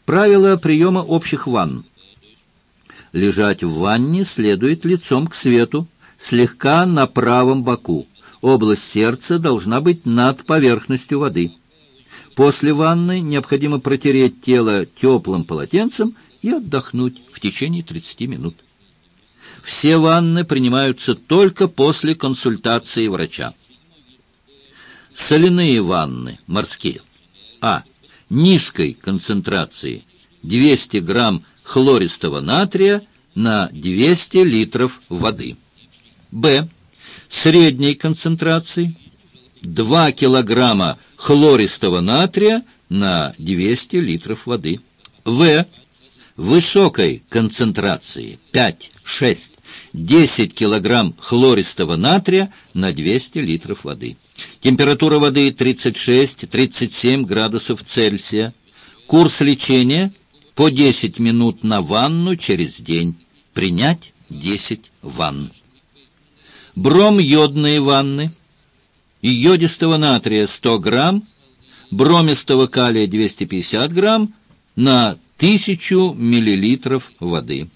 Правила приема общих ванн. Лежать в ванне следует лицом к свету, слегка на правом боку. Область сердца должна быть над поверхностью воды. После ванны необходимо протереть тело теплым полотенцем и отдохнуть в течение 30 минут. Все ванны принимаются только после консультации врача. Соляные ванны, морские. А. Низкой концентрации 200 грамм хлористого натрия на 200 литров воды. Б. Средней концентрации 2 килограмма хлористого натрия на 200 литров воды. В. Высокой концентрации 5, 6, 10 килограмм хлористого натрия на 200 литров воды. Температура воды 36-37 градусов Цельсия. Курс лечения по 10 минут на ванну через день. Принять 10 ванн. Бром-йодные ванны. Йодистого натрия 100 грамм, бромистого калия 250 грамм на 1000 миллилитров воды.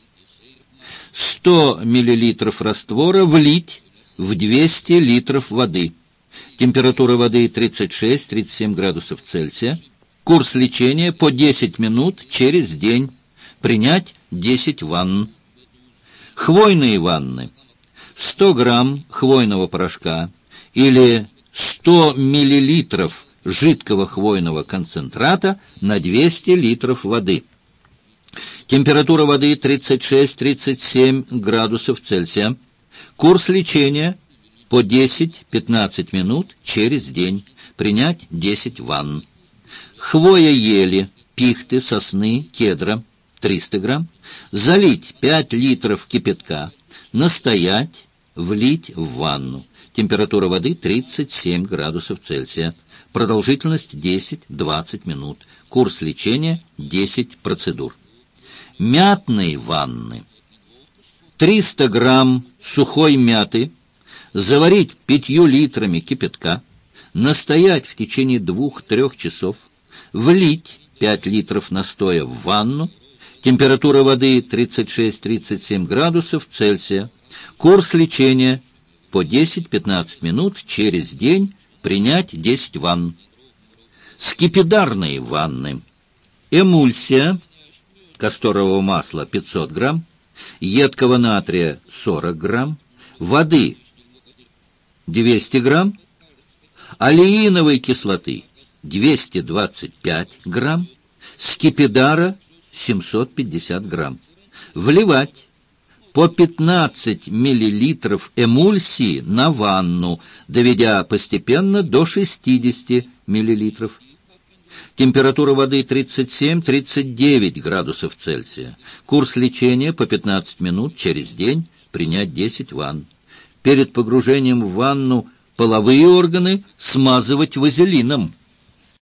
100 миллилитров раствора влить в 200 литров воды. Температура воды 36-37 градусов Цельсия. Курс лечения по 10 минут через день. Принять 10 ванн. Хвойные ванны. 100 грамм хвойного порошка или 100 миллилитров жидкого хвойного концентрата на 200 литров воды. Температура воды 36-37 градусов Цельсия. Курс лечения по 10-15 минут через день. Принять 10 ванн. Хвоя ели, пихты, сосны, кедра 300 грамм. Залить 5 литров кипятка. Настоять, влить в ванну. Температура воды 37 градусов Цельсия. Продолжительность 10-20 минут. Курс лечения 10 процедур. Мятные ванны. 300 грамм сухой мяты заварить 5 литрами кипятка, настоять в течение 2-3 часов, влить 5 литров настоя в ванну. Температура воды 36-37 градусов Цельсия. Курс лечения по 10-15 минут через день. Принять 10 ванн. Скипидарные ванны. Эмульсия касторового масла 500 грамм, едкого натрия 40 грамм, воды 200 грамм, алииновой кислоты 225 грамм, скипидара 750 грамм. Вливать по 15 миллилитров эмульсии на ванну, доведя постепенно до 60 миллилитров. Температура воды 37-39 градусов Цельсия. Курс лечения по 15 минут через день. Принять 10 ванн. Перед погружением в ванну половые органы смазывать вазелином.